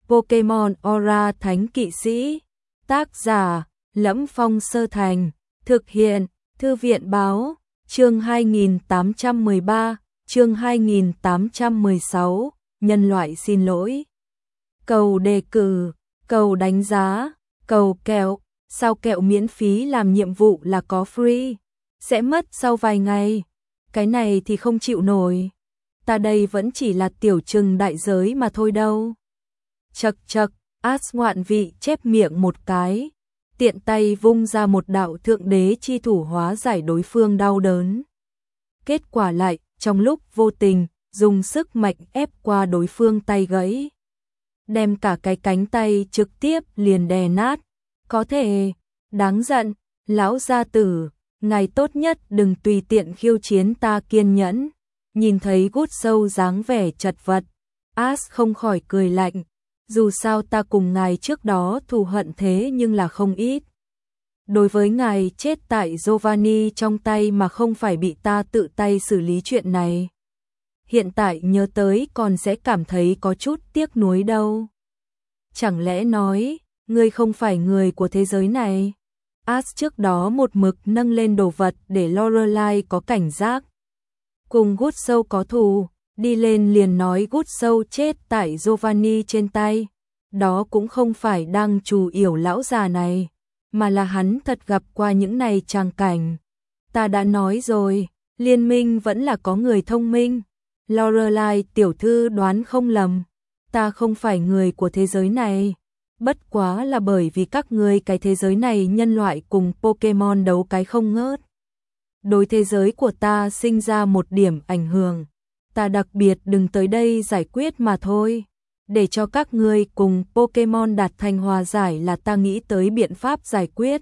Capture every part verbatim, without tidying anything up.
Pokemon Aura Thánh Kỵ Sĩ. Tác giả: Lẫm Phong Sơ Thành. Thực hiện: Thư viện báo. Chương hai nghìn tám trăm mười ba, chương hai nghìn tám trăm mười sáu, nhân loại xin lỗi. Cầu đề cử, cầu đánh giá, cầu kẹo, sao kẹo miễn phí làm nhiệm vụ là có free, sẽ mất sau vài ngày. Cái này thì không chịu nổi. Ta đây vẫn chỉ là tiểu trừng đại giới mà thôi đâu. Chậc chậc, Ash ngoạn vị chép miệng một cái, tiện tay vung ra một đạo thượng đế chi thủ hóa giải đối phương đau đớn. Kết quả lại, trong lúc vô tình, dùng sức mạnh ép qua đối phương tay gãy, đem cả cái cánh tay trực tiếp liền đè nát. Có thể, đáng giận, lão gia tử, ngài tốt nhất đừng tùy tiện khiêu chiến ta kiên nhẫn. Nhìn thấy Gút Sâu dáng vẻ chật vật, Ash không khỏi cười lạnh. Dù sao ta cùng ngài trước đó thù hận thế nhưng là không ít. Đối với ngài chết tại Giovanni trong tay mà không phải bị ta tự tay xử lý chuyện này, hiện tại nhớ tới còn sẽ cảm thấy có chút tiếc nuối đâu. Chẳng lẽ nói, ngươi không phải người của thế giới này? Ash trước đó một mực nâng lên đồ vật để Lorelai có cảnh giác. Cùng Gút Sâu có thù, đi lên liền nói Gút Sâu chết tại Giovanni trên tay. Đó cũng không phải đang trù yểu lão già này, mà là hắn thật gặp qua những này tràng cảnh. Ta đã nói rồi, liên minh vẫn là có người thông minh. Lorelai tiểu thư đoán không lầm, ta không phải người của thế giới này. Bất quá là bởi vì các ngươi cái thế giới này nhân loại cùng Pokemon đấu cái không ngớt. Đối thế giới của ta sinh ra một điểm ảnh hưởng. Ta đặc biệt đừng tới đây giải quyết mà thôi. Để cho các ngươi cùng Pokemon đạt thành hòa giải là ta nghĩ tới biện pháp giải quyết.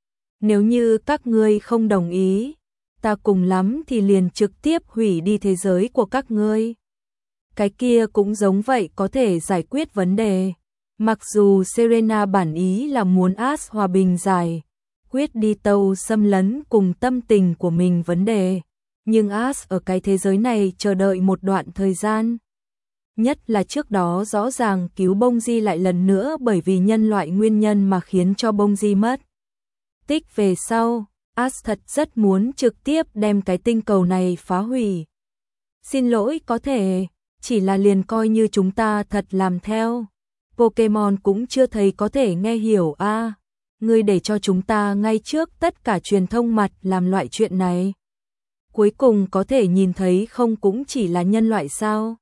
Nếu như các ngươi không đồng ý, ta cùng lắm thì liền trực tiếp hủy đi thế giới của các ngươi. Cái kia cũng giống vậy có thể giải quyết vấn đề. Mặc dù Serena bản ý là muốn Ash hòa bình giải quyết đi tâu xâm lấn cùng tâm tình của mình vấn đề, nhưng Ash ở cái thế giới này chờ đợi một đoạn thời gian. Nhất là trước đó rõ ràng cứu Bông Di lại lần nữa bởi vì nhân loại nguyên nhân mà khiến cho Bông Di mất tích về sau, Ash thật rất muốn trực tiếp đem cái tinh cầu này phá hủy. Xin lỗi có thể, chỉ là liền coi như chúng ta thật làm theo. Pokemon cũng chưa thấy có thể nghe hiểu a. À, ngươi để cho chúng ta ngay trước tất cả truyền thông mặt làm loại chuyện này. Cuối cùng có thể nhìn thấy không cũng chỉ là nhân loại sao?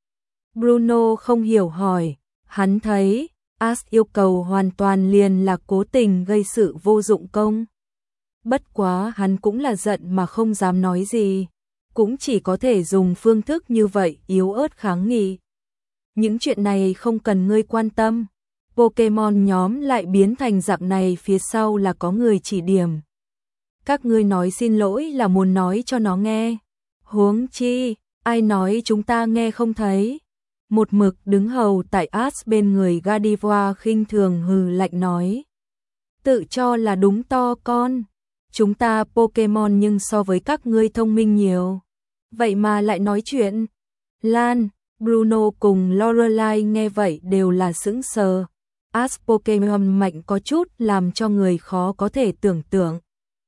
Bruno không hiểu hỏi, hắn thấy Ash yêu cầu hoàn toàn liền là cố tình gây sự vô dụng công. Bất quá hắn cũng là giận mà không dám nói gì, cũng chỉ có thể dùng phương thức như vậy yếu ớt kháng nghị. Những chuyện này không cần ngươi quan tâm. Pokemon nhóm lại biến thành dạng này phía sau là có người chỉ điểm. Các ngươi nói xin lỗi là muốn nói cho nó nghe. Huống chi, ai nói chúng ta nghe không thấy. Một mực đứng hầu tại Ash bên người Gardevoir khinh thường hừ lạnh nói. Tự cho là đúng to con. Chúng ta Pokemon nhưng so với các ngươi thông minh nhiều. Vậy mà lại nói chuyện. Lan, Bruno cùng Lorelai nghe vậy đều là sững sờ. Ash Pokemon mạnh có chút làm cho người khó có thể tưởng tượng.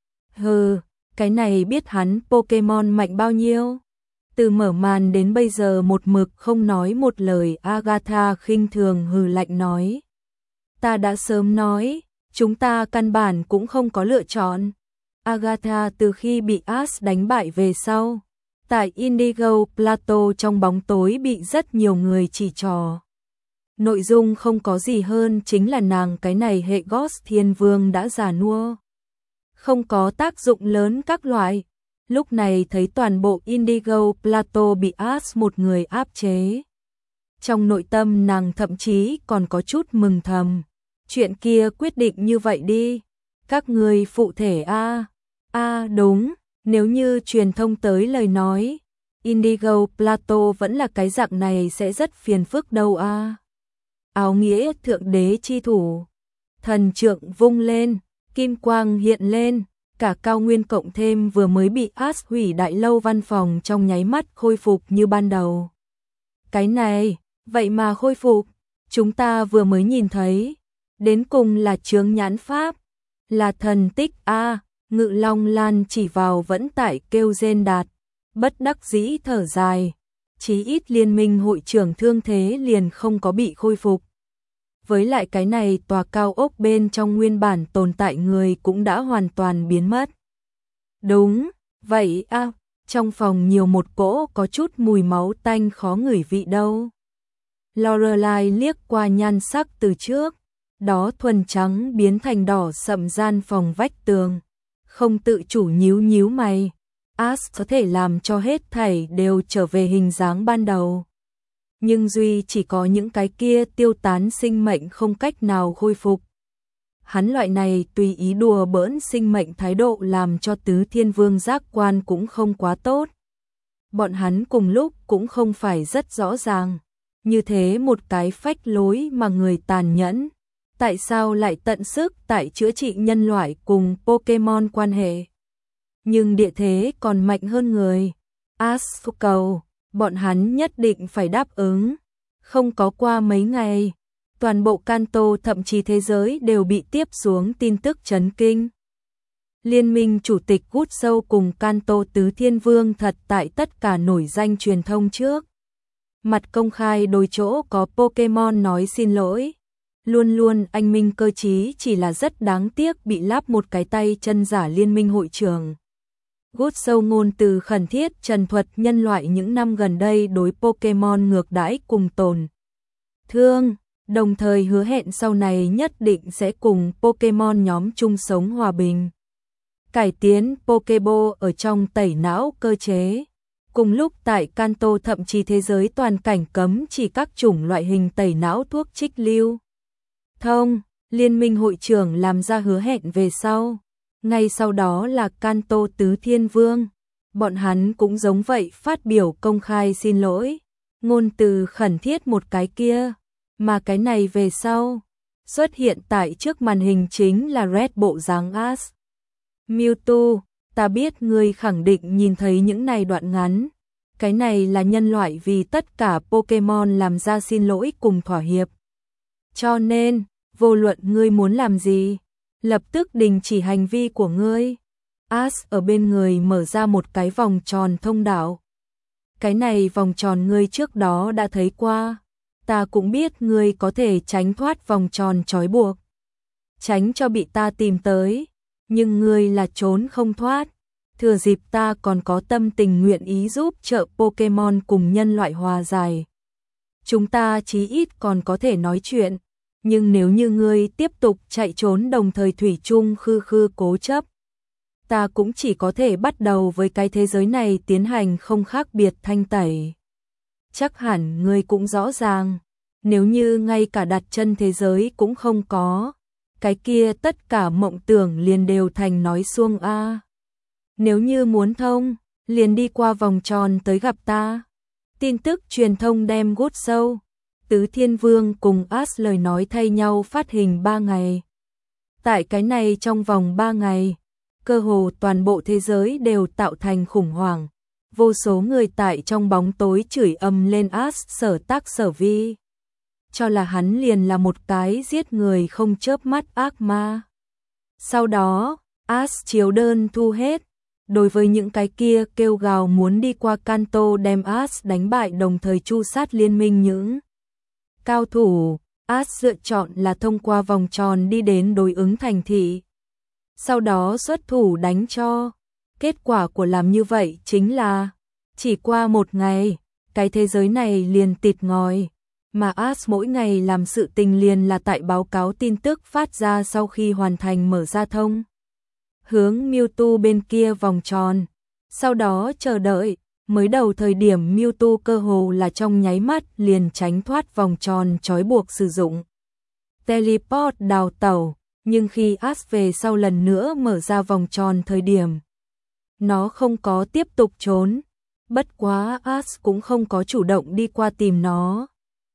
Hừ, cái này biết hắn Pokemon mạnh bao nhiêu? Từ mở màn đến bây giờ một mực không nói một lời. Agatha khinh thường hừ lạnh nói. Ta đã sớm nói, chúng ta căn bản cũng không có lựa chọn. Agatha từ khi bị Ash đánh bại về sau, tại Indigo Plateau trong bóng tối bị rất nhiều người chỉ trò. Nội dung không có gì hơn chính là nàng cái này hệ Ghost Thiên Vương đã già nua, không có tác dụng lớn các loại. Lúc này thấy toàn bộ Indigo Plateau bị Ash một người áp chế. Trong nội tâm nàng thậm chí còn có chút mừng thầm. Chuyện kia quyết định như vậy đi. Các người phụ thể a a đúng, nếu như truyền thông tới lời nói, Indigo Plateau vẫn là cái dạng này sẽ rất phiền phức đâu a. Áo nghĩa thượng đế chi thủ, thần trượng vung lên, kim quang hiện lên, cả cao nguyên cộng thêm vừa mới bị Ash hủy đại lâu văn phòng trong nháy mắt khôi phục như ban đầu. Cái này, vậy mà khôi phục, Chúng ta vừa mới nhìn thấy, đến cùng là chướng nhãn pháp, là thần tích a. Ngự Long Lan chỉ vào vẫn tại kêu rên đạt, bất đắc dĩ thở dài, chí ít liên minh hội trưởng thương thế liền không có bị khôi phục. Với lại cái này tòa cao ốc bên trong nguyên bản tồn tại người cũng đã hoàn toàn biến mất. Đúng, vậy a, trong phòng nhiều một cỗ có chút mùi máu tanh khó ngửi vị đâu. Lorelai liếc qua nhan sắc từ trước, đó thuần trắng biến thành đỏ sậm gian phòng vách tường, không tự chủ nhíu nhíu mày. Ash có thể làm cho hết thảy đều trở về hình dáng ban đầu. Nhưng duy chỉ có những cái kia tiêu tán sinh mệnh không cách nào khôi phục. Hắn loại này tùy ý đùa bỡn sinh mệnh thái độ làm cho Tứ Thiên Vương giác quan cũng không quá tốt. Bọn hắn cùng lúc cũng không phải rất rõ ràng. Như thế một cái phách lối mà người tàn nhẫn, tại sao lại tận sức tại chữa trị nhân loại cùng Pokemon quan hệ. Nhưng địa thế còn mạnh hơn người. Ash cầu, bọn hắn nhất định phải đáp ứng. Không có qua mấy ngày, toàn bộ Kanto thậm chí thế giới đều bị tiếp xuống tin tức chấn kinh. Liên minh chủ tịch Gút Sâu cùng Kanto Tứ Thiên Vương thật tại tất cả nổi danh truyền thông trước. Mặt công khai đôi chỗ có Pokemon nói xin lỗi. Luôn luôn anh minh cơ trí chỉ là rất đáng tiếc bị lắp một cái tay chân giả liên minh hội trưởng. Gút Sâu ngôn từ khẩn thiết trần thuật nhân loại những năm gần đây đối Pokemon ngược đãi cùng tồn thương, đồng thời hứa hẹn sau này nhất định sẽ cùng Pokemon nhóm chung sống hòa bình. Cải tiến Pokeball ở trong tẩy não cơ chế. Cùng lúc tại Kanto thậm chí thế giới toàn cảnh cấm chỉ các chủng loại hình tẩy não thuốc trích lưu thông, liên minh hội trưởng làm ra hứa hẹn về sau. Ngay sau đó là Kanto Tứ Thiên Vương, bọn hắn cũng giống vậy phát biểu công khai xin lỗi, ngôn từ khẩn thiết một cái kia, mà cái này về sau, xuất hiện tại trước màn hình chính là Red bộ dáng Ash. Mewtwo, ta biết ngươi khẳng định nhìn thấy những này đoạn ngắn, cái này là nhân loại vì tất cả Pokemon làm ra xin lỗi cùng thỏa hiệp. Cho nên, vô luận ngươi muốn làm gì, lập tức đình chỉ hành vi của ngươi. Ash ở bên người mở ra một cái vòng tròn thông đạo. Cái này vòng tròn ngươi trước đó đã thấy qua. Ta cũng biết ngươi có thể tránh thoát vòng tròn trói buộc, tránh cho bị ta tìm tới, nhưng ngươi là trốn không thoát. Thừa dịp ta còn có tâm tình nguyện ý giúp trợ Pokemon cùng nhân loại hòa giải, chúng ta chí ít còn có thể nói chuyện. Nhưng nếu như ngươi tiếp tục chạy trốn đồng thời thủy chung khư khư cố chấp, ta cũng chỉ có thể bắt đầu với cái thế giới này tiến hành không khác biệt thanh tẩy. Chắc hẳn ngươi cũng rõ ràng, nếu như ngay cả đặt chân thế giới cũng không có, cái kia tất cả mộng tưởng liền đều thành nói suông a. Nếu như muốn thông, liền đi qua vòng tròn tới gặp ta. Tin tức truyền thông đem Gút Sâu, Tứ Thiên Vương cùng Ash lời nói thay nhau phát hình ba ngày. Tại cái này trong vòng ba ngày, cơ hồ toàn bộ thế giới đều tạo thành khủng hoảng. Vô số người tại trong bóng tối chửi ầm lên Ash sở tác sở vi, cho là hắn liền là một cái giết người không chớp mắt ác ma. Sau đó, Ash chiếu đơn thu hết. Đối với những cái kia kêu gào muốn đi qua Kanto đem Ash đánh bại đồng thời chu sát liên minh những cao thủ, Ash lựa chọn là thông qua vòng tròn đi đến đối ứng thành thị. Sau đó xuất thủ đánh cho. Kết quả của làm như vậy chính là, chỉ qua một ngày, cái thế giới này liền tịt ngòi, mà Ash mỗi ngày làm sự tình liền là tại báo cáo tin tức phát ra sau khi hoàn thành mở ra thông hướng Mewtwo bên kia vòng tròn. Sau đó chờ đợi, mới đầu thời điểm Mewtwo cơ hồ là trong nháy mắt liền tránh thoát vòng tròn trói buộc sử dụng teleport đào tẩu, nhưng khi Ash về sau lần nữa mở ra vòng tròn thời điểm, nó không có tiếp tục trốn. Bất quá Ash cũng không có chủ động đi qua tìm nó.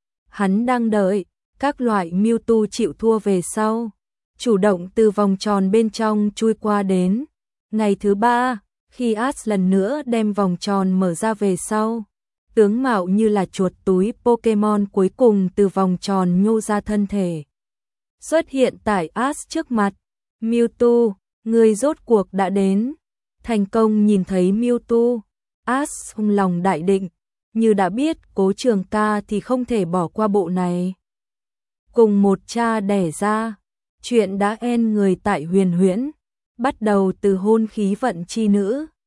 Hắn đang đợi các loại Mewtwo chịu thua về sau, chủ động từ vòng tròn bên trong chui qua đến. Ngày thứ ba, khi Ash lần nữa đem vòng tròn mở ra về sau, tướng mạo như là chuột túi Pokemon cuối cùng từ vòng tròn nhô ra thân thể. Xuất hiện tại Ash trước mặt. Mewtwo, người rốt cuộc đã đến. Thành công nhìn thấy Mewtwo, Ash hung lòng đại định, như đã biết Cố Trường Ca thì không thể bỏ qua bộ này. Cùng một cha đẻ ra, chuyện đã en người tại Huyền Huyễn, bắt đầu từ hôn khí vận chi nữ,